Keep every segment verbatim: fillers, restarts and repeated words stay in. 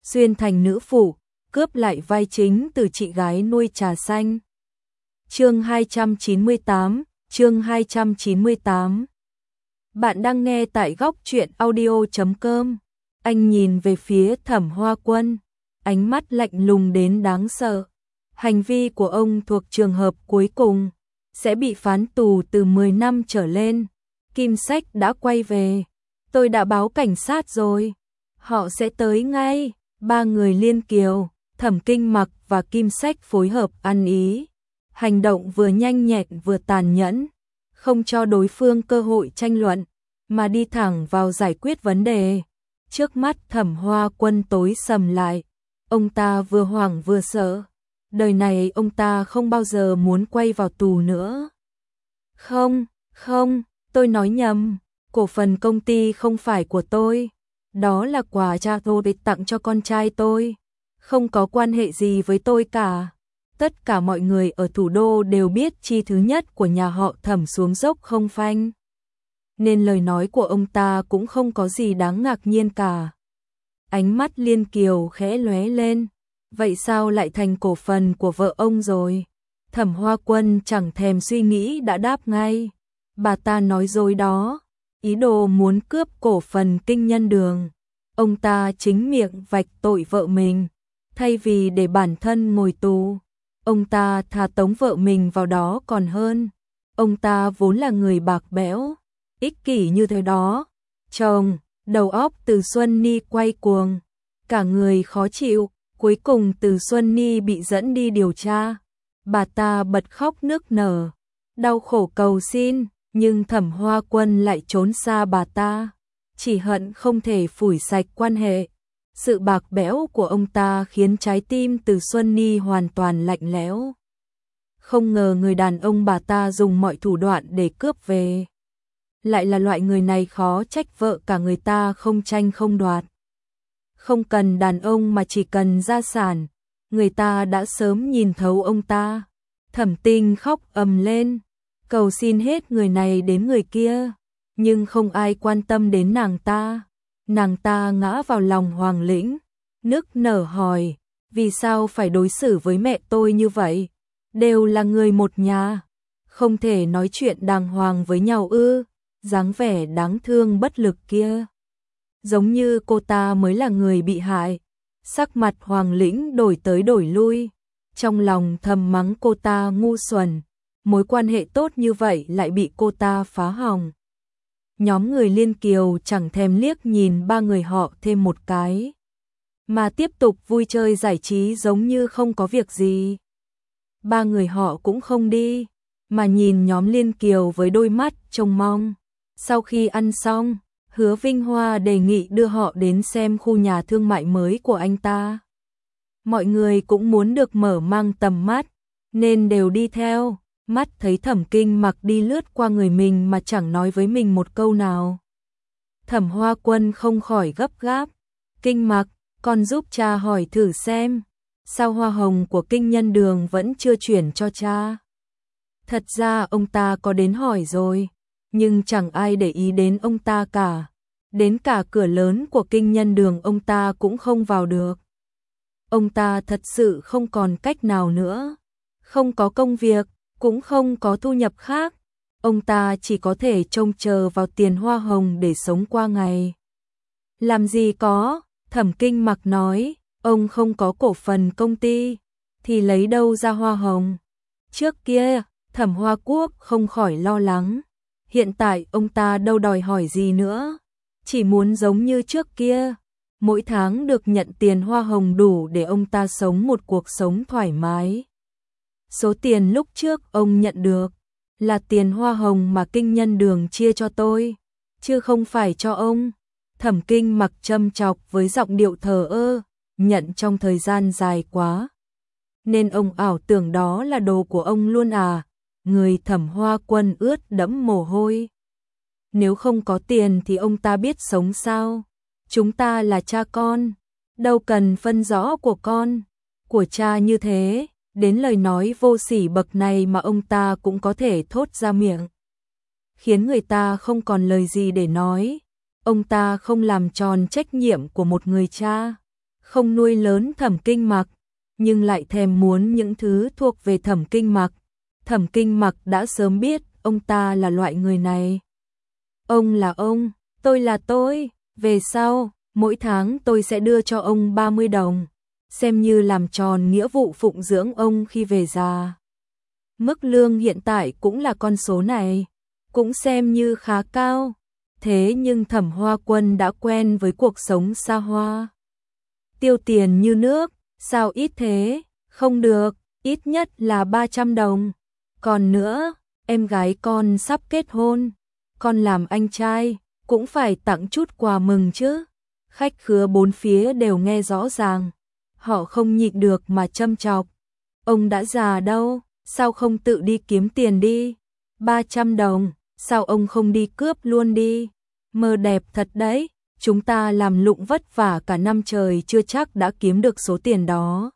xuyên thành nữ phụ, cướp lại vai chính từ chị gái nuôi trà xanh. Chương hai trăm chín mươi tám, chương hai trăm chín mươi tám. Bạn đang nghe tại góc truyện audio chấm com. Anh nhìn về phía Thẩm Hoa Quân, ánh mắt lạnh lùng đến đáng sợ. Hành vi của ông thuộc trường hợp cuối cùng, sẽ bị phán tù từ mười năm trở lên. Kim Sách đã quay về, tôi đã báo cảnh sát rồi, họ sẽ tới ngay. Ba người Liên Kiều, Thẩm Kinh Mặc và Kim Sách phối hợp ăn ý, hành động vừa nhanh nhẹn vừa tàn nhẫn, không cho đối phương cơ hội tranh luận, mà đi thẳng vào giải quyết vấn đề. Trước mắt Thẩm Hoa Quân tối sầm lại, ông ta vừa hoảng vừa sợ. Đời này ông ta không bao giờ muốn quay vào tù nữa. Không, không, tôi nói nhầm, cổ phần công ty không phải của tôi. Đó là quà cha tôi tặng cho con trai tôi, không có quan hệ gì với tôi cả. Tất cả mọi người ở thủ đô đều biết chi thứ nhất của nhà họ Thẩm xuống dốc không phanh, nên lời nói của ông ta cũng không có gì đáng ngạc nhiên cả. Ánh mắt Liên Kiều khẽ lóe lên, vậy sao lại thành cổ phần của vợ ông rồi? Thẩm Hoa Quân chẳng thèm suy nghĩ đã đáp ngay, bà ta nói dối đó, ý đồ muốn cướp cổ phần Kinh Nhân Đường. Ông ta chính miệng vạch tội vợ mình, thay vì để bản thân ngồi tù, ông ta thà tống vợ mình vào đó còn hơn. Ông ta vốn là người bạc bẽo, ích kỷ như thế đó. Chồng, đầu óc Từ Xuân Ni quay cuồng, cả người khó chịu. Cuối cùng Từ Xuân Ni bị dẫn đi điều tra, bà ta bật khóc nức nở, đau khổ cầu xin, nhưng Thẩm Hoa Quân lại trốn xa bà ta, chỉ hận không thể phủi sạch quan hệ. Sự bạc bẽo của ông ta khiến trái tim Từ Xuân Ni hoàn toàn lạnh lẽo. Không ngờ người đàn ông bà ta dùng mọi thủ đoạn để cướp về, lại là loại người này, khó trách vợ cả người ta không tranh không đoạt. Không cần đàn ông mà chỉ cần gia sản, người ta đã sớm nhìn thấu ông ta. Thẩm Tinh khóc ầm lên, cầu xin hết người này đến người kia, nhưng không ai quan tâm đến nàng ta. Nàng ta ngã vào lòng Hoàng Lĩnh, nức nở hỏi, vì sao phải đối xử với mẹ tôi như vậy? Đều là người một nhà, không thể nói chuyện đàng hoàng với nhau ư? Dáng vẻ đáng thương bất lực kia, giống như cô ta mới là người bị hại. Sắc mặt Hoàng Lĩnh đổi tới đổi lui, trong lòng thầm mắng cô ta ngu xuẩn, mối quan hệ tốt như vậy lại bị cô ta phá hỏng. Nhóm người Liên Kiều chẳng thèm liếc nhìn ba người họ thêm một cái, mà tiếp tục vui chơi giải trí giống như không có việc gì. Ba người họ cũng không đi, mà nhìn nhóm Liên Kiều với đôi mắt trông mong. Sau khi ăn xong, Hứa Vinh Hoa đề nghị đưa họ đến xem khu nhà thương mại mới của anh ta. Mọi người cũng muốn được mở mang tầm mắt, nên đều đi theo. Mắt thấy Thẩm Kinh Mặc đi lướt qua người mình mà chẳng nói với mình một câu nào. Thẩm Hoa Quân không khỏi gấp gáp. Kinh Mặc, con giúp cha hỏi thử xem, sao hoa hồng của Kinh Nhân Đường vẫn chưa chuyển cho cha? Thật ra ông ta có đến hỏi rồi, nhưng chẳng ai để ý đến ông ta cả. Đến cả cửa lớn của Kinh Nhân Đường ông ta cũng không vào được. Ông ta thật sự không còn cách nào nữa. Không có công việc, cũng không có thu nhập khác. Ông ta chỉ có thể trông chờ vào tiền hoa hồng để sống qua ngày. Làm gì có, Thẩm Kinh Mặc nói, ông không có cổ phần công ty, thì lấy đâu ra hoa hồng? Trước kia, Thẩm Hoa Quốc không khỏi lo lắng. Hiện tại ông ta đâu đòi hỏi gì nữa, chỉ muốn giống như trước kia, mỗi tháng được nhận tiền hoa hồng đủ để ông ta sống một cuộc sống thoải mái. Số tiền lúc trước ông nhận được là tiền hoa hồng mà Kinh Nhân Đường chia cho tôi, chứ không phải cho ông. Thẩm Kinh Mặc châm chọc với giọng điệu thờ ơ, nhận trong thời gian dài quá, nên ông ảo tưởng đó là đồ của ông luôn à? Người Thẩm Hoa Quân ướt đẫm mồ hôi. Nếu không có tiền thì ông ta biết sống sao? Chúng ta là cha con, đâu cần phân rõ của con, của cha như thế. Đến lời nói vô sỉ bậc này mà ông ta cũng có thể thốt ra miệng, khiến người ta không còn lời gì để nói. Ông ta không làm tròn trách nhiệm của một người cha, không nuôi lớn Thẩm Kinh Mặc, nhưng lại thèm muốn những thứ thuộc về Thẩm Kinh Mặc. Thẩm Kinh Mặc đã sớm biết ông ta là loại người này. Ông là ông, tôi là tôi, về sau, mỗi tháng tôi sẽ đưa cho ông ba mươi đồng, xem như làm tròn nghĩa vụ phụng dưỡng ông khi về già. Mức lương hiện tại cũng là con số này, cũng xem như khá cao. Thế nhưng Thẩm Hoa Quân đã quen với cuộc sống xa hoa. Tiêu tiền như nước, sao ít thế? Không được, ít nhất là ba trăm đồng. Còn nữa, em gái con sắp kết hôn, con làm anh trai, cũng phải tặng chút quà mừng chứ. Khách khứa bốn phía đều nghe rõ ràng, họ không nhịn được mà châm chọc. Ông đã già đâu, sao không tự đi kiếm tiền đi? ba trăm đồng, sao ông không đi cướp luôn đi? Mơ đẹp thật đấy, chúng ta làm lụng vất vả cả năm trời chưa chắc đã kiếm được số tiền đó.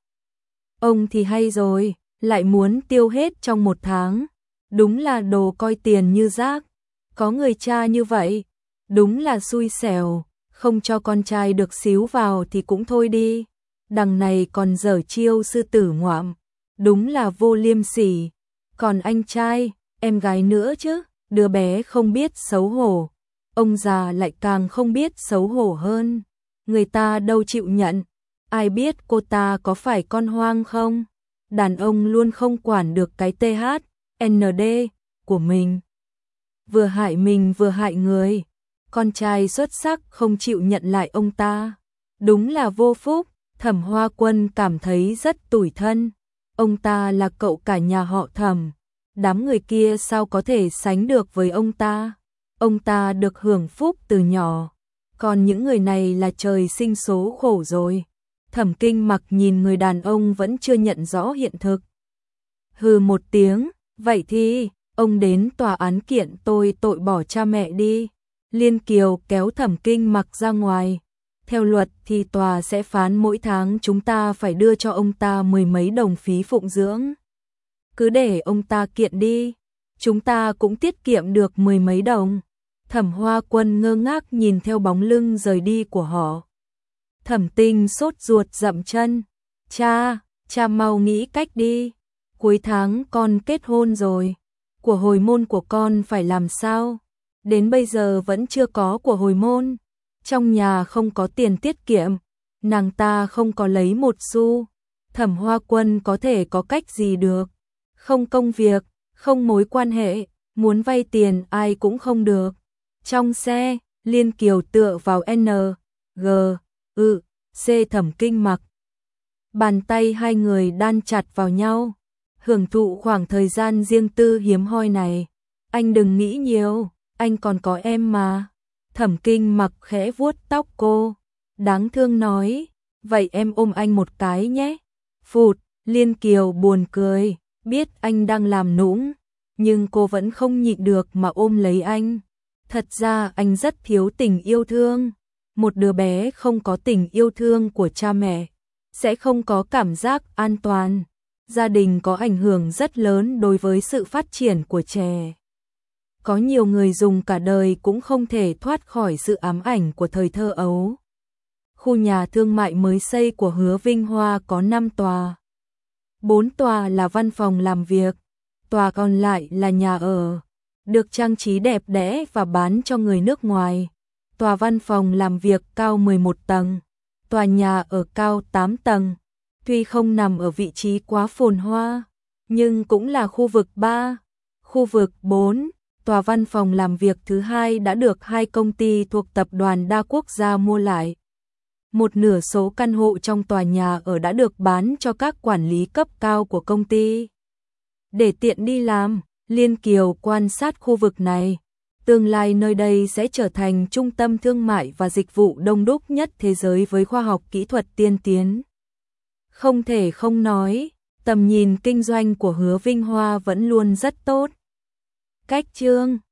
Ông thì hay rồi, lại muốn tiêu hết trong một tháng. Đúng là đồ coi tiền như rác. Có người cha như vậy, đúng là xui xẻo, không cho con trai được xíu vào thì cũng thôi đi. Đằng này còn dở chiêu sư tử ngoạm, đúng là vô liêm sỉ. Còn anh trai, em gái nữa chứ, đứa bé không biết xấu hổ. Ông già lại càng không biết xấu hổ hơn. Người ta đâu chịu nhận. Ai biết cô ta có phải con hoang không? Đàn ông luôn không quản được cái tê hát, en đê của mình. Vừa hại mình vừa hại người. Con trai xuất sắc không chịu nhận lại ông ta. Đúng là vô phúc. Thẩm Hoa Quân cảm thấy rất tủi thân. Ông ta là cậu cả nhà họ Thẩm. Đám người kia sao có thể sánh được với ông ta? Ông ta được hưởng phúc từ nhỏ. Còn những người này là trời sinh số khổ rồi. Thẩm Kinh Mặc nhìn người đàn ông vẫn chưa nhận rõ hiện thực. Hừ một tiếng, vậy thì, ông đến tòa án kiện tôi tội bỏ cha mẹ đi. Liên Kiều kéo Thẩm Kinh Mặc ra ngoài. Theo luật thì tòa sẽ phán mỗi tháng chúng ta phải đưa cho ông ta mười mấy đồng phí phụng dưỡng. Cứ để ông ta kiện đi, chúng ta cũng tiết kiệm được mười mấy đồng. Thẩm Hoa Quân ngơ ngác nhìn theo bóng lưng rời đi của họ. Thẩm Tinh sốt ruột dậm chân. Cha, cha mau nghĩ cách đi. Cuối tháng con kết hôn rồi. Của hồi môn của con phải làm sao? Đến bây giờ vẫn chưa có của hồi môn. Trong nhà không có tiền tiết kiệm. Nàng ta không có lấy một xu. Thẩm Hoa Quân có thể có cách gì được? Không công việc, không mối quan hệ, muốn vay tiền ai cũng không được. Trong xe, Liên Kiều tựa vào N, G, ư, C Thẩm Kinh Mặc. Bàn tay hai người đan chặt vào nhau, hưởng thụ khoảng thời gian riêng tư hiếm hoi này. Anh đừng nghĩ nhiều, anh còn có em mà. Thẩm Kinh Mặc khẽ vuốt tóc cô, đáng thương nói, vậy em ôm anh một cái nhé. Phụt, Liên Kiều buồn cười, biết anh đang làm nũng, nhưng cô vẫn không nhịn được mà ôm lấy anh. Thật ra anh rất thiếu tình yêu thương. Một đứa bé không có tình yêu thương của cha mẹ, sẽ không có cảm giác an toàn. Gia đình có ảnh hưởng rất lớn đối với sự phát triển của trẻ. Có nhiều người dùng cả đời cũng không thể thoát khỏi sự ám ảnh của thời thơ ấu. Khu nhà thương mại mới xây của Hứa Vinh Hoa có năm tòa. bốn tòa là văn phòng làm việc, tòa còn lại là nhà ở, được trang trí đẹp đẽ và bán cho người nước ngoài. Tòa văn phòng làm việc cao mười một tầng, tòa nhà ở cao tám tầng. Tuy không nằm ở vị trí quá phồn hoa, nhưng cũng là khu vực ba. Khu vực bốn, tòa văn phòng làm việc thứ hai đã được hai công ty thuộc tập đoàn đa quốc gia mua lại. Một nửa số căn hộ trong tòa nhà ở đã được bán cho các quản lý cấp cao của công ty. Để tiện đi làm, Liên Kiều quan sát khu vực này. Tương lai nơi đây sẽ trở thành trung tâm thương mại và dịch vụ đông đúc nhất thế giới với khoa học kỹ thuật tiên tiến. Không thể không nói, tầm nhìn kinh doanh của Hứa Vinh Hoa vẫn luôn rất tốt. Cách chương